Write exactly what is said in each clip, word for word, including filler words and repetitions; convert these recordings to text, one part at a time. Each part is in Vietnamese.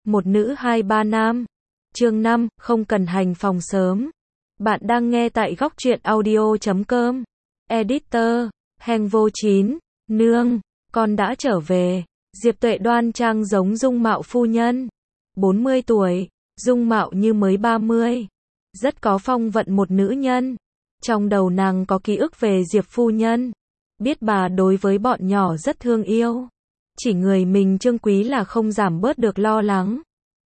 một nữ hai ba nam. Chương năm, không cần hành phòng sớm. Bạn đang nghe tại góc truyện audio chấm com. Editor, Heng vô chín, nương, con đã trở về. Diệp Tuệ đoan trang giống dung mạo phu nhân. bốn mươi tuổi, dung mạo như mới ba mươi. Rất có phong vận một nữ nhân. Trong đầu nàng có ký ức về Diệp phu nhân. Biết bà đối với bọn nhỏ rất thương yêu. Chỉ người mình Trương Quý là không giảm bớt được lo lắng.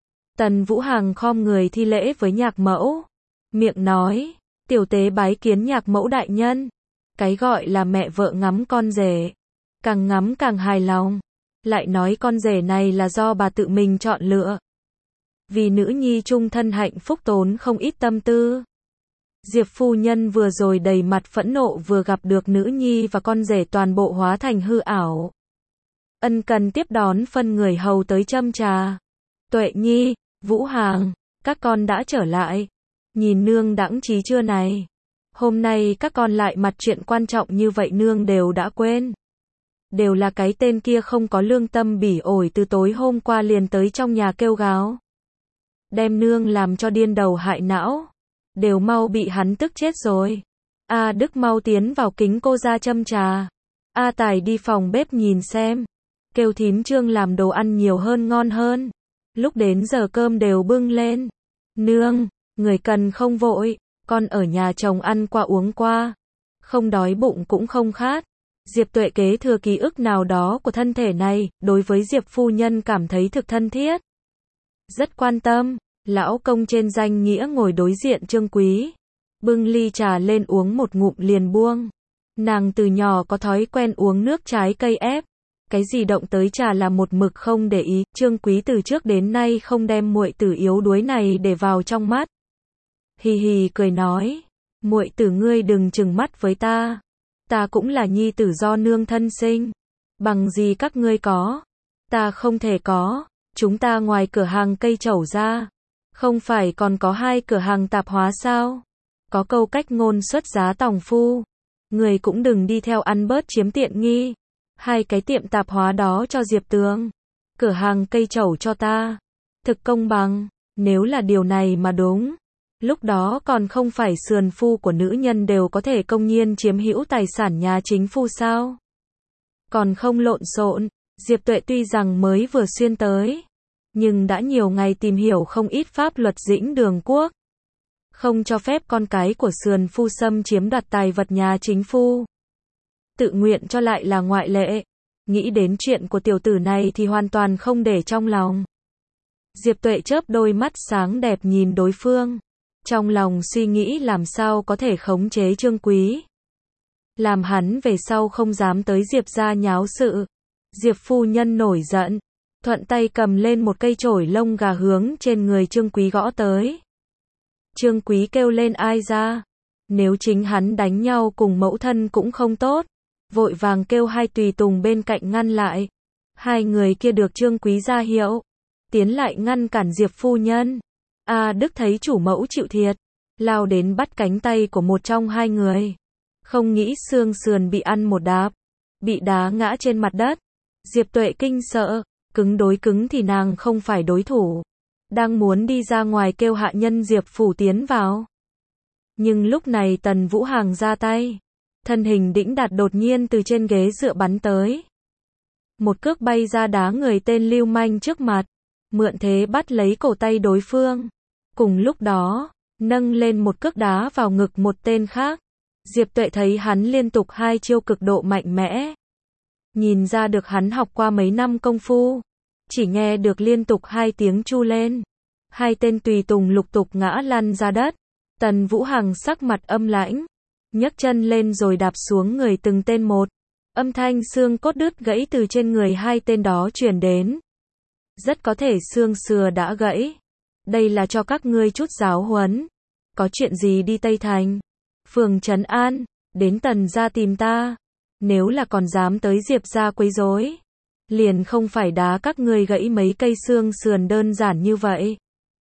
Tần Vũ Hằng khom người thi lễ với nhạc mẫu. Miệng nói, tiểu tế bái kiến nhạc mẫu đại nhân. Cái gọi là mẹ vợ ngắm con rể. Càng ngắm càng hài lòng. Lại nói con rể này là do bà tự mình chọn lựa. Vì nữ nhi trung thân hạnh phúc tốn không ít tâm tư. Diệp phu nhân vừa rồi đầy mặt phẫn nộ vừa gặp được nữ nhi và con rể toàn bộ hóa thành hư ảo. Ân cần tiếp đón phân người hầu tới châm trà. Tuệ nhi, Vũ Hằng, các con đã trở lại. Nhìn nương đãng trí chưa này. Hôm nay các con lại mặt chuyện quan trọng như vậy nương đều đã quên. Đều là cái tên kia không có lương tâm bỉ ổi từ tối hôm qua liền tới trong nhà kêu gào. Đem nương làm cho điên đầu hại não. Đều mau bị hắn tức chết rồi. A Đức mau tiến vào kính cô ra châm trà. A Tài đi phòng bếp nhìn xem. Kêu thím Trương làm đồ ăn nhiều hơn ngon hơn. Lúc đến giờ cơm đều bưng lên. Nương, người cần không vội. Con ở nhà chồng ăn qua uống qua. Không đói bụng cũng không khát. Diệp Tuệ kế thừa ký ức nào đó của thân thể này. Đối với Diệp phu nhân cảm thấy thực thân thiết. Rất quan tâm. Lão công trên danh nghĩa ngồi đối diện Trương Quý. Bưng ly trà lên uống một ngụm liền buông. Nàng từ nhỏ có thói quen uống nước trái cây ép. Cái gì động tới trà là một mực không để ý. Trương Quý từ trước đến nay không đem muội tử yếu đuối này để vào trong mắt. Hì hì cười nói. Muội tử ngươi đừng trừng mắt với ta. Ta cũng là nhi tử do nương thân sinh. Bằng gì các ngươi có. Ta không thể có. Chúng ta ngoài cửa hàng cây trẩu ra. Không phải còn có hai cửa hàng tạp hóa sao? Có câu cách ngôn xuất giá tòng phu. Người cũng đừng đi theo ăn bớt chiếm tiện nghi. Hai cái tiệm tạp hóa đó cho Diệp Tường. Cửa hàng cây trẩu cho ta. Thực công bằng. Nếu là điều này mà đúng. Lúc đó còn không phải sườn phu của nữ nhân đều có thể công nhiên chiếm hữu tài sản nhà chính phu sao? Còn không lộn xộn. Diệp Tuệ tuy rằng mới vừa xuyên tới. Nhưng đã nhiều ngày tìm hiểu không ít pháp luật dĩnh đường quốc. Không cho phép con cái của sườn phu xâm chiếm đoạt tài vật nhà chính phu. Tự nguyện cho lại là ngoại lệ. Nghĩ đến chuyện của tiểu tử này thì hoàn toàn không để trong lòng. Diệp Tuệ chớp đôi mắt sáng đẹp nhìn đối phương. Trong lòng suy nghĩ làm sao có thể khống chế Trương Quý. Làm hắn về sau không dám tới Diệp gia nháo sự. Diệp phu nhân nổi giận. Thuận tay cầm lên một cây chổi lông gà hướng trên người Trương Quý gõ tới. Trương Quý kêu lên ai ra. Nếu chính hắn đánh nhau cùng mẫu thân cũng không tốt. Vội vàng kêu hai tùy tùng bên cạnh ngăn lại. Hai người kia được Trương Quý ra hiệu. Tiến lại ngăn cản Diệp phu nhân. A Đức thấy chủ mẫu chịu thiệt. Lao đến bắt cánh tay của một trong hai người. Không nghĩ xương sườn bị ăn một đạp. Bị đá ngã trên mặt đất. Diệp Tuệ kinh sợ. Cứng đối cứng thì nàng không phải đối thủ. Đang muốn đi ra ngoài kêu hạ nhân Diệp phủ tiến vào. Nhưng lúc này Tần Vũ Hằng ra tay. Thân hình đĩnh đạt đột nhiên từ trên ghế dựa bắn tới. Một cước bay ra đá người tên lưu manh trước mặt. Mượn thế bắt lấy cổ tay đối phương. Cùng lúc đó, nâng lên một cước đá vào ngực một tên khác. Diệp Tuệ thấy hắn liên tục hai chiêu cực độ mạnh mẽ. Nhìn ra được hắn học qua mấy năm công phu. Chỉ nghe được liên tục hai tiếng chu lên. Hai tên tùy tùng lục tục ngã lăn ra đất. Tần Vũ Hằng sắc mặt âm lãnh. Nhấc chân lên rồi đạp xuống người từng tên một. Âm thanh xương cốt đứt gãy từ trên người hai tên đó truyền đến. Rất có thể xương sườn đã gãy. Đây là cho các ngươi chút giáo huấn. Có chuyện gì đi Tây Thành. Phường Trấn An. Đến Tần gia tìm ta. Nếu là còn dám tới Diệp gia quấy rối, liền không phải đá các ngươi gãy mấy cây xương sườn đơn giản như vậy.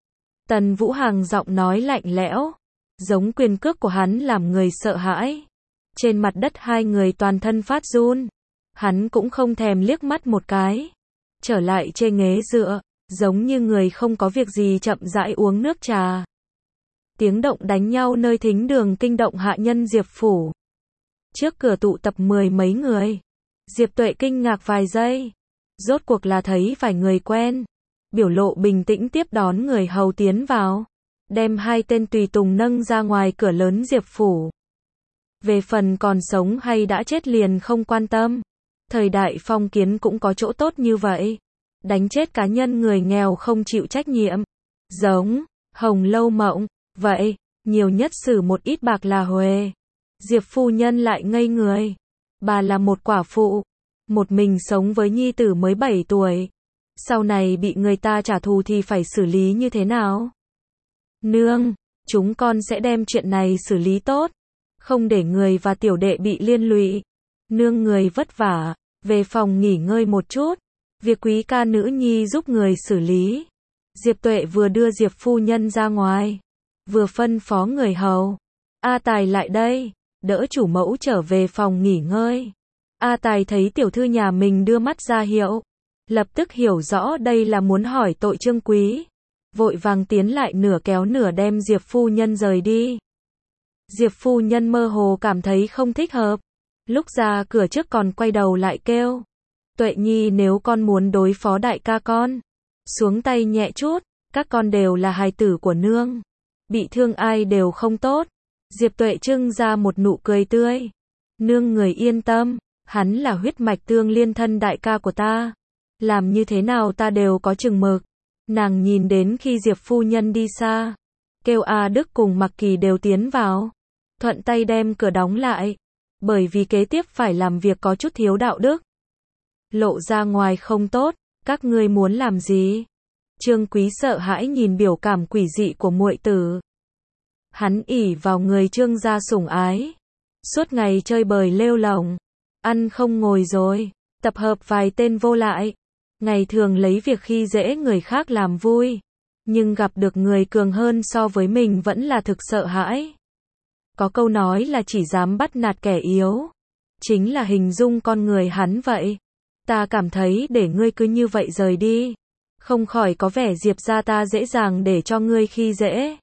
Tần Vũ Hằng giọng nói lạnh lẽo, giống quyền cước của hắn làm người sợ hãi. Trên mặt đất hai người toàn thân phát run. Hắn cũng không thèm liếc mắt một cái. Trở lại trên ghế dựa, giống như người không có việc gì chậm rãi uống nước trà. Tiếng động đánh nhau nơi thính đường kinh động hạ nhân Diệp phủ. Trước cửa tụ tập mười mấy người. Diệp Tuệ kinh ngạc vài giây. Rốt cuộc là thấy vài người quen. Biểu lộ bình tĩnh tiếp đón người hầu tiến vào. Đem hai tên tùy tùng nâng ra ngoài cửa lớn Diệp phủ. Về phần còn sống hay đã chết liền không quan tâm. Thời đại phong kiến cũng có chỗ tốt như vậy. Đánh chết cá nhân người nghèo không chịu trách nhiệm. Giống Hồng Lâu Mộng. Vậy, nhiều nhất xử một ít bạc là huề. Diệp phu nhân lại ngây người. Bà là một quả phụ. Một mình sống với nhi tử mới bảy tuổi. Sau này bị người ta trả thù thì phải xử lý như thế nào? Nương, chúng con sẽ đem chuyện này xử lý tốt. Không để người và tiểu đệ bị liên lụy. Nương người vất vả. Về phòng nghỉ ngơi một chút. Việc quý ca nữ nhi giúp người xử lý. Diệp Tuệ vừa đưa Diệp phu nhân ra ngoài. Vừa phân phó người hầu. A Tài lại đây. Đỡ chủ mẫu trở về phòng nghỉ ngơi. A Tài thấy tiểu thư nhà mình đưa mắt ra hiệu. Lập tức hiểu rõ đây là muốn hỏi tội Trương Quý. Vội vàng tiến lại nửa kéo nửa đem Diệp phu nhân rời đi. Diệp phu nhân mơ hồ cảm thấy không thích hợp. Lúc ra cửa trước còn quay đầu lại kêu. Tuệ nhi nếu con muốn đối phó đại ca con. Xuống tay nhẹ chút. Các con đều là hài tử của nương. Bị thương ai đều không tốt. Diệp Tuệ trưng ra một nụ cười tươi. Nương người yên tâm. Hắn là huyết mạch tương liên thân đại ca của ta. Làm như thế nào ta đều có chừng mực. Nàng nhìn đến khi Diệp phu nhân đi xa. Kêu A Đức cùng Mặc Kỳ đều tiến vào. Thuận tay đem cửa đóng lại. Bởi vì kế tiếp phải làm việc có chút thiếu đạo đức. Lộ ra ngoài không tốt. Các ngươi muốn làm gì? Trương Quý sợ hãi nhìn biểu cảm quỷ dị của muội tử. Hắn ỷ vào người Trương gia sủng ái. Suốt ngày chơi bời lêu lổng. Ăn không ngồi rồi. Tập hợp vài tên vô lại. Ngày thường lấy việc khi dễ người khác làm vui. Nhưng gặp được người cường hơn so với mình vẫn là thực sợ hãi. Có câu nói là chỉ dám bắt nạt kẻ yếu. Chính là hình dung con người hắn vậy. Ta cảm thấy để ngươi cứ như vậy rời đi. Không khỏi có vẻ Diệp gia ta dễ dàng để cho ngươi khi dễ.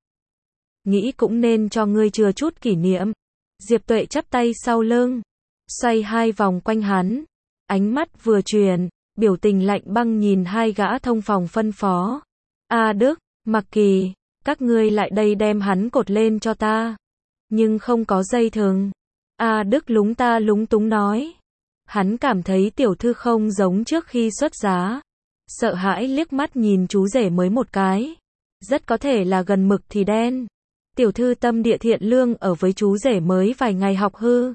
Nghĩ cũng nên cho ngươi chừa chút kỷ niệm. Diệp Tuệ chắp tay sau lưng. Xoay hai vòng quanh hắn. Ánh mắt vừa chuyển. Biểu tình lạnh băng nhìn hai gã thông phòng phân phó. A Đức, Mặc Kỳ, các ngươi lại đây đem hắn cột lên cho ta. Nhưng không có dây thừng. A Đức lúng ta lúng túng nói. Hắn cảm thấy tiểu thư không giống trước khi xuất giá. Sợ hãi liếc mắt nhìn chú rể mới một cái. Rất có thể là gần mực thì đen. Tiểu thư tâm địa thiện lương ở với chú rể mới vài ngày học hư.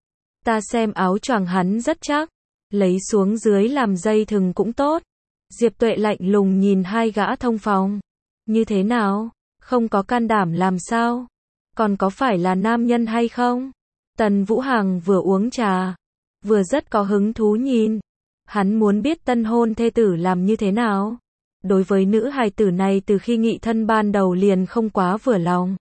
Ta xem áo choàng hắn rất chắc. Lấy xuống dưới làm dây thừng cũng tốt. Diệp Tuệ lạnh lùng nhìn hai gã thông phòng. Như thế nào? Không có can đảm làm sao? Còn có phải là nam nhân hay không? Tần Vũ Hằng vừa uống trà. Vừa rất có hứng thú nhìn. Hắn muốn biết tân hôn thê tử làm như thế nào. Đối với nữ hài tử này từ khi nghị thân ban đầu liền không quá vừa lòng.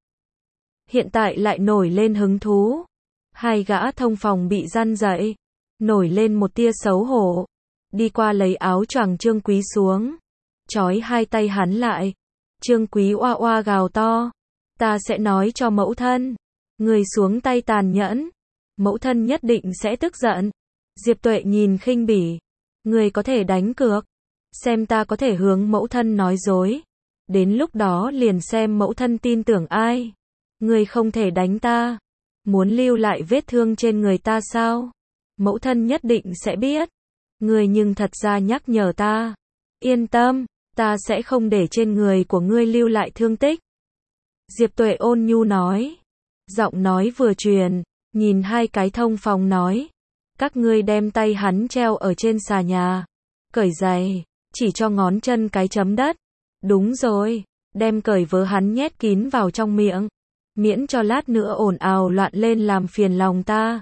Hiện tại lại nổi lên hứng thú. Hai gã thông phòng bị gian dậy. Nổi lên một tia xấu hổ. Đi qua lấy áo choàng Trương Quý xuống. Chói hai tay hắn lại. Trương Quý oa oa gào to. Ta sẽ nói cho mẫu thân. Người xuống tay tàn nhẫn. Mẫu thân nhất định sẽ tức giận. Diệp Tuệ nhìn khinh bỉ. Người có thể đánh cược. Xem ta có thể hướng mẫu thân nói dối. Đến lúc đó liền xem mẫu thân tin tưởng ai. Người không thể đánh ta. Muốn lưu lại vết thương trên người ta sao? Mẫu thân nhất định sẽ biết. Người nhưng thật ra nhắc nhở ta. Yên tâm, ta sẽ không để trên người của ngươi lưu lại thương tích. Diệp Tuệ ôn nhu nói. Giọng nói vừa truyền, nhìn hai cái thông phòng nói. Các ngươi đem tay hắn treo ở trên xà nhà. Cởi giày, chỉ cho ngón chân cái chấm đất. Đúng rồi, đem cởi vớ hắn nhét kín vào trong miệng. Miễn cho lát nữa ồn ào loạn lên làm phiền lòng ta.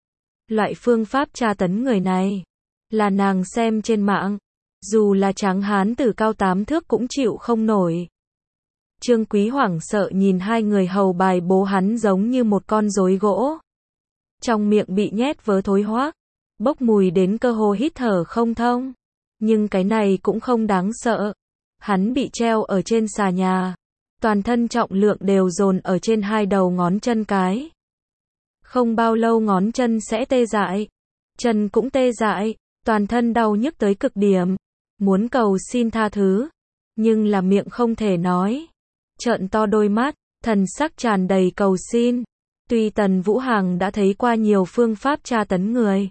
Loại phương pháp tra tấn người này là nàng xem trên mạng. Dù là tráng hán tử cao tám thước cũng chịu không nổi. Trương Quý hoảng sợ nhìn hai người hầu bài bố hắn giống như một con rối gỗ. Trong miệng bị nhét vớ thối hoác. Bốc mùi đến cơ hồ hít thở không thông. Nhưng cái này cũng không đáng sợ. Hắn bị treo ở trên xà nhà. Toàn thân trọng lượng đều dồn ở trên hai đầu ngón chân cái. Không bao lâu ngón chân sẽ tê dại. Chân cũng tê dại. Toàn thân đau nhức tới cực điểm. Muốn cầu xin tha thứ. Nhưng là miệng không thể nói. Trợn to đôi mắt. Thần sắc tràn đầy cầu xin. Tuy Tần Vũ Hằng đã thấy qua nhiều phương pháp tra tấn người.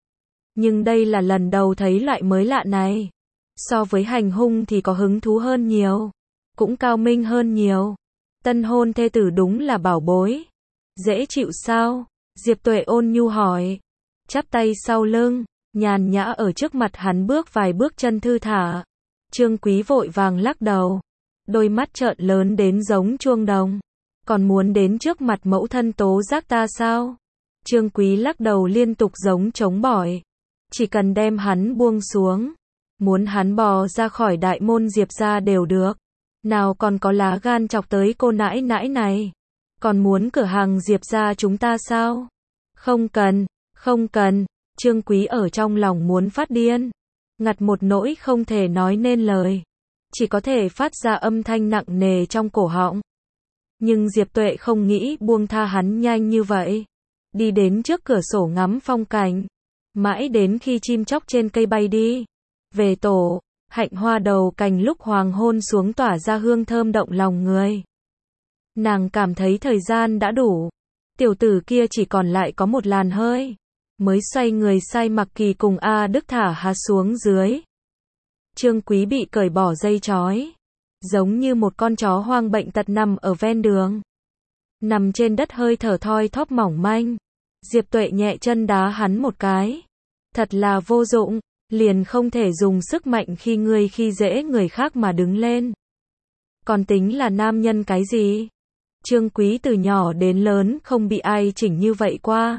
Nhưng đây là lần đầu thấy loại mới lạ này. So với hành hung thì có hứng thú hơn nhiều. Cũng cao minh hơn nhiều. Tân hôn thê tử đúng là bảo bối. Dễ chịu sao? Diệp Tuệ ôn nhu hỏi. Chắp tay sau lưng. Nhàn nhã ở trước mặt hắn bước vài bước chân thư thả. Trương Quý vội vàng lắc đầu. Đôi mắt trợn lớn đến giống chuông đồng. Còn muốn đến trước mặt mẫu thân tố giác ta sao? Trương Quý lắc đầu liên tục giống chống bỏi. Chỉ cần đem hắn buông xuống. Muốn hắn bò ra khỏi đại môn Diệp gia đều được. Nào còn có lá gan chọc tới cô nãi nãi này. Còn muốn cửa hàng Diệp gia chúng ta sao? Không cần, không cần. Trương Quý ở trong lòng muốn phát điên. Ngặt một nỗi không thể nói nên lời. Chỉ có thể phát ra âm thanh nặng nề trong cổ họng. Nhưng Diệp Tuệ không nghĩ buông tha hắn nhanh như vậy. Đi đến trước cửa sổ ngắm phong cảnh. Mãi đến khi chim chóc trên cây bay đi. Về tổ, hạnh hoa đầu cành lúc hoàng hôn xuống tỏa ra hương thơm động lòng người. Nàng cảm thấy thời gian đã đủ. Tiểu tử kia chỉ còn lại có một làn hơi. Mới xoay người sai Mặc Kỳ cùng A Đức thả hắn xuống dưới. Trương Quý bị cởi bỏ dây trói. Giống như một con chó hoang bệnh tật nằm ở ven đường. Nằm trên đất hơi thở thoi thóp mỏng manh. Diệp Tuệ nhẹ chân đá hắn một cái. Thật là vô dụng, liền không thể dùng sức mạnh khi ngươi khi dễ người khác mà đứng lên. Còn tính là nam nhân cái gì? Trương Quý từ nhỏ đến lớn không bị ai chỉnh như vậy qua.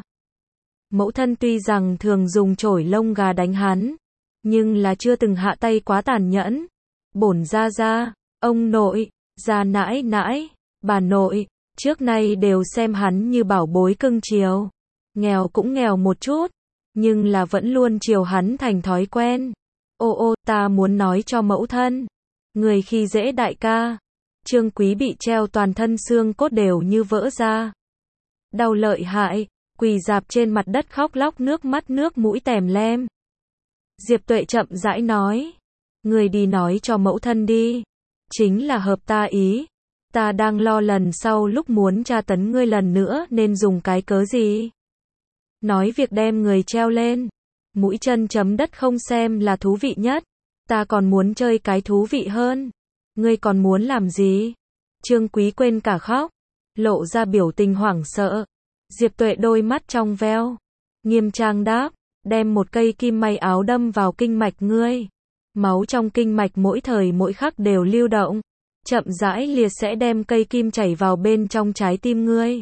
Mẫu thân tuy rằng thường dùng chổi lông gà đánh hắn, nhưng là chưa từng hạ tay quá tàn nhẫn. Bổn gia gia, ông nội, gia nãi nãi, bà nội, trước nay đều xem hắn như bảo bối cưng chiều. Nghèo cũng nghèo một chút, nhưng là vẫn luôn chiều hắn thành thói quen. Ô ô, ta muốn nói cho mẫu thân. Người khi dễ đại ca. Trương Quý bị treo toàn thân xương cốt đều như vỡ ra. Đau lợi hại, quỳ dạp trên mặt đất khóc lóc nước mắt nước mũi tèm lem. Diệp Tuệ chậm rãi nói. Người đi nói cho mẫu thân đi. Chính là hợp ta ý. Ta đang lo lần sau lúc muốn tra tấn ngươi lần nữa nên dùng cái cớ gì. Nói việc đem người treo lên. Mũi chân chấm đất không xem là thú vị nhất. Ta còn muốn chơi cái thú vị hơn. Ngươi còn muốn làm gì? Trương Quý quên cả khóc. Lộ ra biểu tình hoảng sợ. Diệp Tuệ đôi mắt trong veo. Nghiêm trang đáp. Đem một cây kim may áo đâm vào kinh mạch ngươi. Máu trong kinh mạch mỗi thời mỗi khắc đều lưu động. Chậm rãi liệt sẽ đem cây kim chảy vào bên trong trái tim ngươi.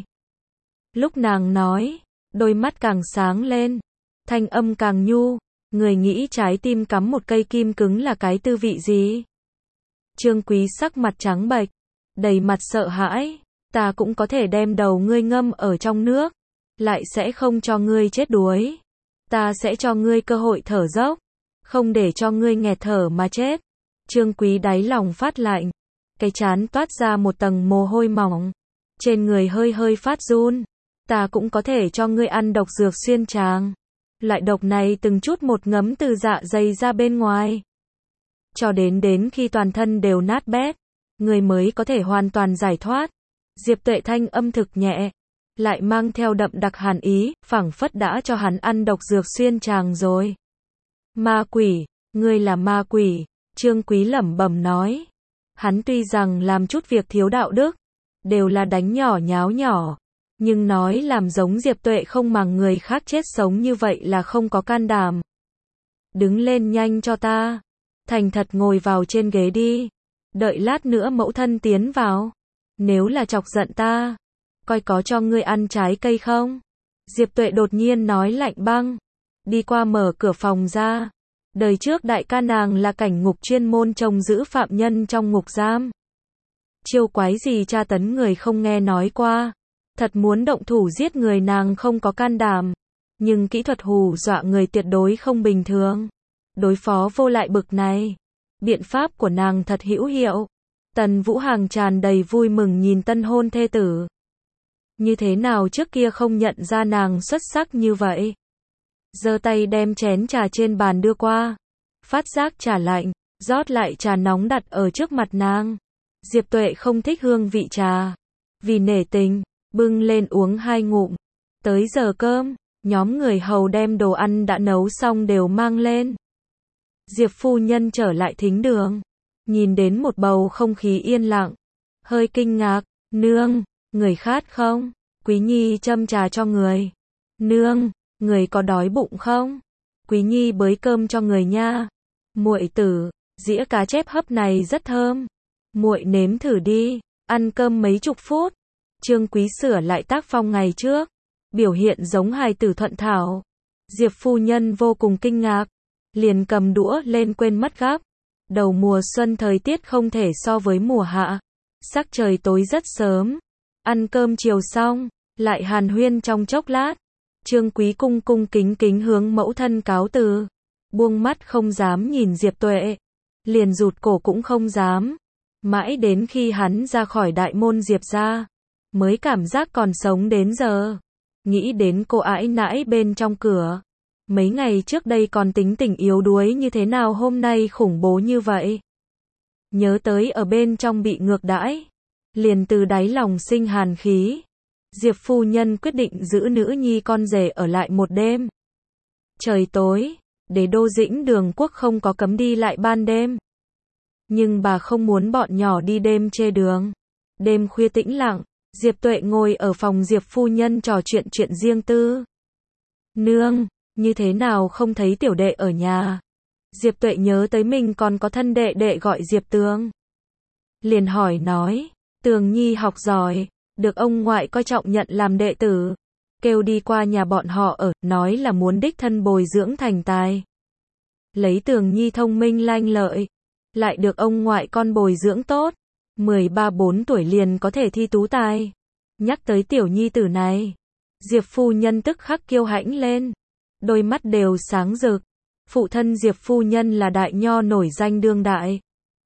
Lúc nàng nói, đôi mắt càng sáng lên. Thanh âm càng nhu. Người nghĩ trái tim cắm một cây kim cứng là cái tư vị gì? Trương Quý sắc mặt trắng bệch. Đầy mặt sợ hãi. Ta cũng có thể đem đầu ngươi ngâm ở trong nước. Lại sẽ không cho ngươi chết đuối. Ta sẽ cho ngươi cơ hội thở dốc. Không để cho ngươi nghẹt thở mà chết. Trương Quý đáy lòng phát lạnh. Cái trán toát ra một tầng mồ hôi mỏng. Trên người hơi hơi phát run. Ta cũng có thể cho ngươi ăn độc dược xuyên tràng. Loại độc này từng chút một ngấm từ dạ dày ra bên ngoài. Cho đến đến khi toàn thân đều nát bét. Ngươi mới có thể hoàn toàn giải thoát. Diệp Tuệ thanh âm thực nhẹ. Lại mang theo đậm đặc hàn ý. Phảng phất đã cho hắn ăn độc dược xuyên tràng rồi. Ma quỷ, ngươi là ma quỷ. Trương Quý lẩm bẩm nói. Hắn tuy rằng làm chút việc thiếu đạo đức. Đều là đánh nhỏ nháo nhỏ. Nhưng nói làm giống Diệp Tuệ không màng người khác chết sống như vậy là không có can đảm. Đứng lên nhanh cho ta. Thành thật ngồi vào trên ghế đi. Đợi lát nữa mẫu thân tiến vào. Nếu là chọc giận ta. Coi có cho ngươi ăn trái cây không? Diệp Tuệ đột nhiên nói lạnh băng. Đi qua mở cửa phòng ra. Đời trước đại ca nàng là cảnh ngục chuyên môn trông giữ phạm nhân trong ngục giam. Chiêu quái gì tra tấn người không nghe nói qua. Thật muốn động thủ giết người nàng không có can đảm. Nhưng kỹ thuật hù dọa người tuyệt đối không bình thường. Đối phó vô lại bực này. Biện pháp của nàng thật hữu hiệu. Tần Vũ Hàng tràn đầy vui mừng nhìn tân hôn thê tử. Như thế nào trước kia không nhận ra nàng xuất sắc như vậy? Giơ tay đem chén trà trên bàn đưa qua. Phát giác trà lạnh, rót lại trà nóng đặt ở trước mặt nàng. Diệp Tuệ không thích hương vị trà. Vì nể tình, bưng lên uống hai ngụm. Tới giờ cơm, nhóm người hầu đem đồ ăn đã nấu xong đều mang lên. Diệp phu nhân trở lại thính đường. Nhìn đến một bầu không khí yên lặng. Hơi kinh ngạc, nương, người khát không? Quý Nhi châm trà cho người. Nương, người có đói bụng không? Quý Nhi bới cơm cho người nha. Muội tử, dĩa cá chép hấp này rất thơm. Muội nếm thử đi, ăn cơm mấy chục phút. Trương Quý sửa lại tác phong ngày trước, biểu hiện giống hài tử thuận thảo. Diệp phu nhân vô cùng kinh ngạc, liền cầm đũa lên quên mất gắp. Đầu mùa xuân thời tiết không thể so với mùa hạ. Sắc trời tối rất sớm. Ăn cơm chiều xong, lại hàn huyên trong chốc lát. Trương Quý cung cung kính kính hướng mẫu thân cáo từ. Buông mắt không dám nhìn Diệp Tuệ. Liền rụt cổ cũng không dám. Mãi đến khi hắn ra khỏi đại môn Diệp gia, mới cảm giác còn sống đến giờ. Nghĩ đến cô ãi nãi bên trong cửa. Mấy ngày trước đây còn tính tình yếu đuối như thế nào hôm nay khủng bố như vậy. Nhớ tới ở bên trong bị ngược đãi. Liền từ đáy lòng sinh hàn khí. Diệp phu nhân quyết định giữ nữ nhi con rể ở lại một đêm. Trời tối, đế đô Dĩnh Đường Quốc không có cấm đi lại ban đêm. Nhưng bà không muốn bọn nhỏ đi đêm chê đường. Đêm khuya tĩnh lặng, Diệp Tuệ ngồi ở phòng Diệp phu nhân trò chuyện chuyện riêng tư. Nương, như thế nào không thấy tiểu đệ ở nhà? Diệp Tuệ nhớ tới mình còn có thân đệ đệ gọi Diệp Tường. Liền hỏi nói, Tường Nhi học giỏi, được ông ngoại coi trọng nhận làm đệ tử. Kêu đi qua nhà bọn họ ở, nói là muốn đích thân bồi dưỡng thành tài. Lấy Tường Nhi thông minh lanh lợi, lại được ông ngoại con bồi dưỡng tốt. mười ba bốn tuổi liền có thể thi tú tài. Nhắc tới tiểu nhi tử này, Diệp phu nhân tức khắc kiêu hãnh lên. Đôi mắt đều sáng rực. Phụ thân Diệp phu nhân là đại nho nổi danh đương đại.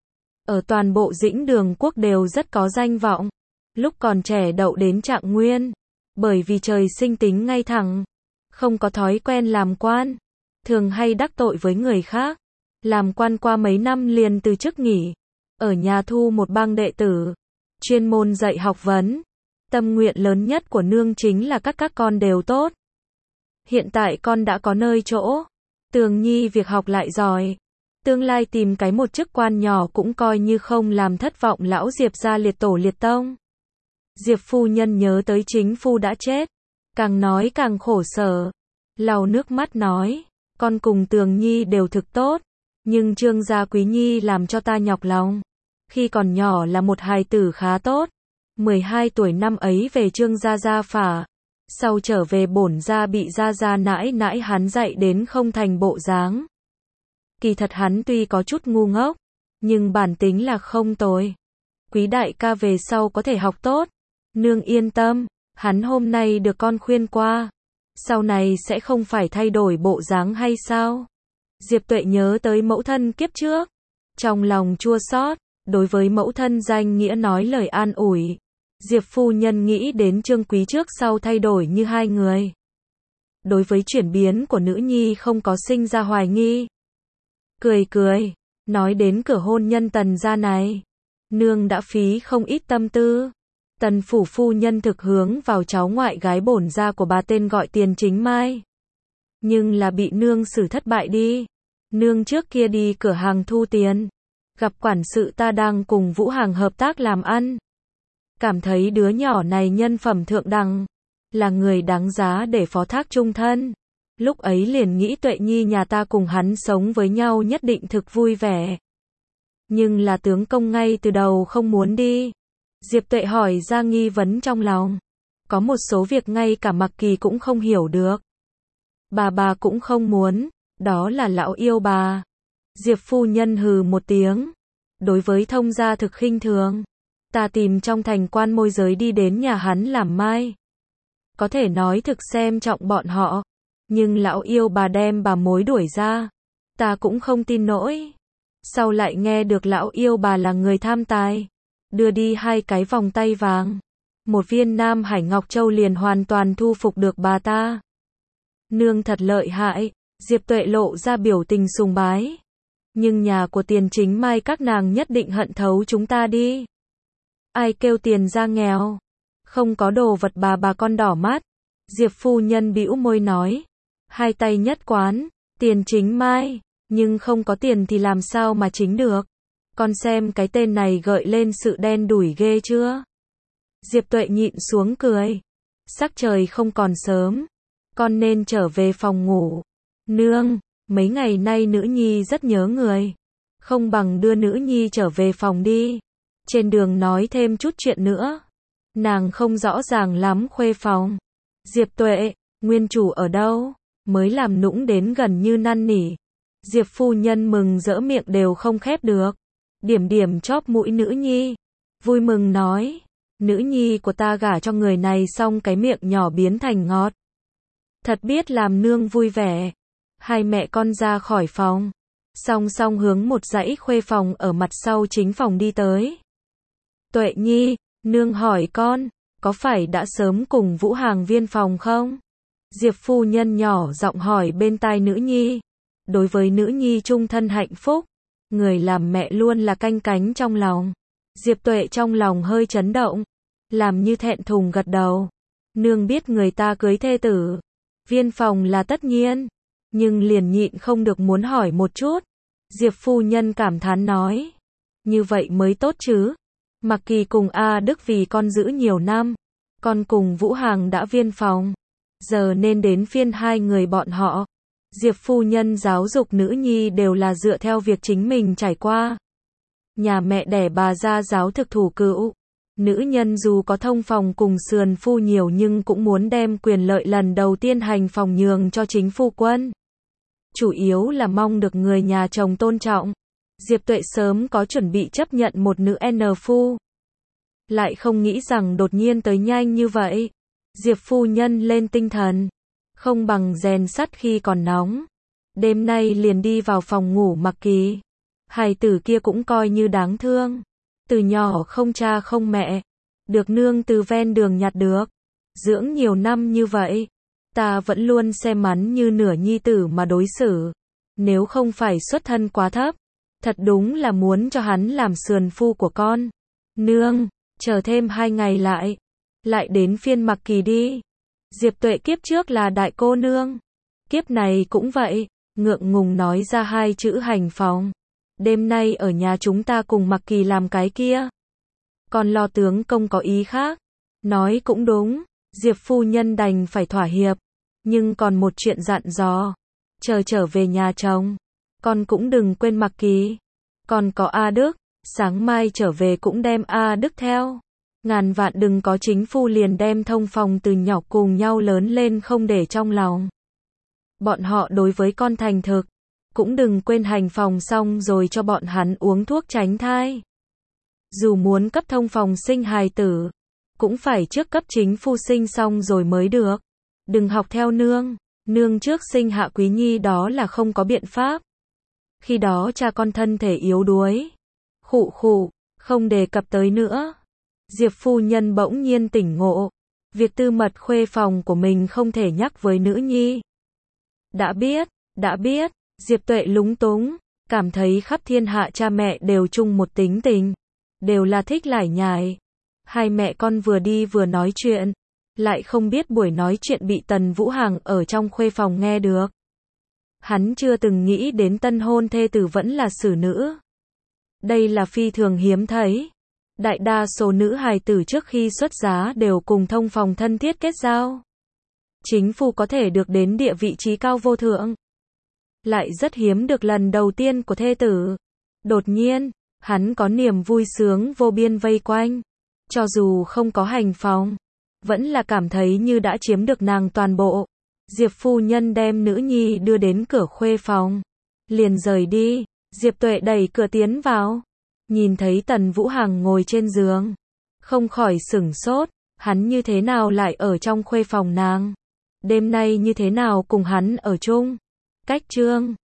Ở toàn bộ Dĩnh Đường Quốc đều rất có danh vọng. Lúc còn trẻ đậu đến trạng nguyên. Bởi vì trời sinh tính ngay thẳng. Không có thói quen làm quan. Thường hay đắc tội với người khác. Làm quan qua mấy năm liền từ chức nghỉ. Ở nhà thu một bang đệ tử. Chuyên môn dạy học vấn. Tâm nguyện lớn nhất của nương chính là các các con đều tốt. Hiện tại con đã có nơi chỗ. Tường Nhi việc học lại giỏi. Tương lai tìm cái một chức quan nhỏ cũng coi như không làm thất vọng lão Diệp gia liệt tổ liệt tông. Diệp phu nhân nhớ tới chính phu đã chết. Càng nói càng khổ sở. Lau nước mắt nói. Con cùng Tường Nhi đều thực tốt. Nhưng Trương gia Quý Nhi làm cho ta nhọc lòng. Khi còn nhỏ là một hài tử khá tốt. mười hai tuổi năm ấy về Trương gia gia phả. Sau trở về bổn gia bị gia gia nãi nãi hắn dạy đến không thành bộ dáng. Kỳ thật hắn tuy có chút ngu ngốc, nhưng bản tính là không tồi. Quý đại ca về sau có thể học tốt. Nương yên tâm, hắn hôm nay được con khuyên qua. Sau này sẽ không phải thay đổi bộ dáng hay sao? Diệp Tuệ nhớ tới mẫu thân kiếp trước. Trong lòng chua xót, đối với mẫu thân danh nghĩa nói lời an ủi. Diệp phu nhân nghĩ đến Trương Quý trước sau thay đổi như hai người. Đối với chuyển biến của nữ nhi không có sinh ra hoài nghi. Cười cười, nói đến cửa hôn nhân Tần gia này. Nương đã phí không ít tâm tư. Tần phủ phu nhân thực hướng vào cháu ngoại gái bổn gia của bà tên gọi Tiền Chính Mai. Nhưng là bị nương xử thất bại đi. Nương trước kia đi cửa hàng thu tiền. Gặp quản sự ta đang cùng Vũ Hàng hợp tác làm ăn. Cảm thấy đứa nhỏ này nhân phẩm thượng đẳng. Là người đáng giá để phó thác chung thân. Lúc ấy liền nghĩ Tuệ Nhi nhà ta cùng hắn sống với nhau nhất định thực vui vẻ. Nhưng là tướng công ngay từ đầu không muốn đi. Diệp Tuệ hỏi ra nghi vấn trong lòng. Có một số việc ngay cả Mặc Kỳ cũng không hiểu được. Bà bà cũng không muốn. Đó là lão yêu bà. Diệp phu nhân hừ một tiếng. Đối với thông gia thực khinh thường. Ta tìm trong thành quan môi giới đi đến nhà hắn làm mai. Có thể nói thực xem trọng bọn họ. Nhưng lão yêu bà đem bà mối đuổi ra. Ta cũng không tin nổi. sau lại nghe được lão yêu bà là người tham tài, đưa đi hai cái vòng tay vàng, một viên Nam Hải Ngọc Châu liền hoàn toàn thu phục được bà ta. Nương thật lợi hại, Diệp Tuệ lộ ra biểu tình sùng bái. Nhưng nhà của Tiền Chính Mai các nàng nhất định hận thấu chúng ta đi. Ai kêu tiền ra nghèo, không có đồ vật bà bà con đỏ mắt. Diệp phu nhân bĩu môi nói, hai tay nhất quán, Tiền Chính Mai, nhưng không có tiền thì làm sao mà chính được. Con xem cái tên này gợi lên sự đen đủi ghê chưa? Diệp Tuệ nhịn xuống cười. Sắc trời không còn sớm, con nên trở về phòng ngủ. Nương, mấy ngày nay nữ nhi rất nhớ người. Không bằng đưa nữ nhi trở về phòng đi. Trên đường nói thêm chút chuyện nữa. Nàng không rõ ràng lắm khuê phòng. Diệp Tuệ, nguyên chủ ở đâu? Mới làm nũng đến gần như năn nỉ. Diệp phu nhân mừng rỡ miệng đều không khép được. Điểm điểm chóp mũi nữ nhi. Vui mừng nói, nữ nhi của ta gả cho người này xong cái miệng nhỏ biến thành ngọt. Thật biết làm nương vui vẻ. Hai mẹ con ra khỏi phòng. Song song hướng một dãy khuê phòng ở mặt sau chính phòng đi tới. Tuệ nhi, nương hỏi con, có phải đã sớm cùng Vũ Hàng viên phòng không? Diệp phu nhân nhỏ giọng hỏi bên tai nữ nhi. Đối với nữ nhi trung thân hạnh phúc, người làm mẹ luôn là canh cánh trong lòng. Diệp Tuệ trong lòng hơi chấn động, làm như thẹn thùng gật đầu. Nương biết người ta cưới thê tử, viên phòng là tất nhiên, nhưng liền nhịn không được muốn hỏi một chút. Diệp phu nhân cảm thán nói, như vậy mới tốt chứ. Mặc Kỳ cùng A Đức vì con giữ nhiều năm, con cùng Vũ Hàng đã viên phòng, giờ nên đến phiên hai người bọn họ. Diệp phu nhân giáo dục nữ nhi đều là dựa theo việc chính mình trải qua. Nhà mẹ đẻ bà gia giáo thực thủ cữu. Nữ nhân dù có thông phòng cùng sườn phu nhiều nhưng cũng muốn đem quyền lợi lần đầu tiên hành phòng nhường cho chính phu quân. Chủ yếu là mong được người nhà chồng tôn trọng. Diệp Tuệ sớm có chuẩn bị chấp nhận một nữ N phu. Lại không nghĩ rằng đột nhiên tới nhanh như vậy. Diệp phu nhân lên tinh thần. Không bằng rèn sắt khi còn nóng. Đêm nay liền đi vào phòng ngủ Mặc Kỳ. Hài tử kia cũng coi như đáng thương. Từ nhỏ không cha không mẹ. Được nương từ ven đường nhặt được. Dưỡng nhiều năm như vậy. Ta vẫn luôn xem hắn như nửa nhi tử mà đối xử. Nếu không phải xuất thân quá thấp. Thật đúng là muốn cho hắn làm sườn phu của con. Nương, chờ thêm hai ngày lại. Lại đến phiên Mặc Kỳ đi. Diệp Tuệ kiếp trước là đại cô nương. Kiếp này cũng vậy. Ngượng ngùng nói ra hai chữ hành phòng. Đêm nay ở nhà chúng ta cùng Mặc Kỳ làm cái kia. Còn lo tướng công có ý khác. Nói cũng đúng. Diệp phu nhân đành phải thỏa hiệp. Nhưng còn một chuyện dặn dò. Chờ trở về nhà chồng. Con cũng đừng quên Mặc Kỳ. Còn có A Đức. Sáng mai trở về cũng đem A Đức theo. Ngàn vạn đừng có chính phu liền đem thông phòng từ nhỏ cùng nhau lớn lên không để trong lòng. Bọn họ đối với con thành thực. Cũng đừng quên hành phòng xong rồi cho bọn hắn uống thuốc tránh thai. Dù muốn cấp thông phòng sinh hài tử, cũng phải trước cấp chính phu sinh xong rồi mới được. Đừng học theo nương. Nương trước sinh Hạ Quý Nhi đó là không có biện pháp. Khi đó cha con thân thể yếu đuối. Khụ khụ, không đề cập tới nữa. Diệp phu nhân bỗng nhiên tỉnh ngộ. Việc tư mật khuê phòng của mình không thể nhắc với nữ nhi. Đã biết, đã biết. Diệp Tuệ lúng túng. Cảm thấy khắp thiên hạ cha mẹ đều chung một tính tình. Đều là thích lải nhải. Hai mẹ con vừa đi vừa nói chuyện. Lại không biết buổi nói chuyện bị Tần Vũ Hàng ở trong khuê phòng nghe được. Hắn chưa từng nghĩ đến tân hôn thê tử vẫn là xử nữ. Đây là phi thường hiếm thấy. Đại đa số nữ hài tử trước khi xuất giá đều cùng thông phòng thân thiết kết giao. Chính phu có thể được đến địa vị trí cao vô thượng. Lại rất hiếm được lần đầu tiên của thê tử. Đột nhiên, hắn có niềm vui sướng vô biên vây quanh. Cho dù không có hành phòng, vẫn là cảm thấy như đã chiếm được nàng toàn bộ. Diệp phu nhân đem nữ nhi đưa đến cửa khuê phòng. Liền rời đi. Diệp Tuệ đẩy cửa tiến vào. Nhìn thấy Tần Vũ Hàng ngồi trên giường. Không khỏi sửng sốt. Hắn như thế nào lại ở trong khuê phòng nàng? Đêm nay như thế nào cùng hắn ở chung? Cách chương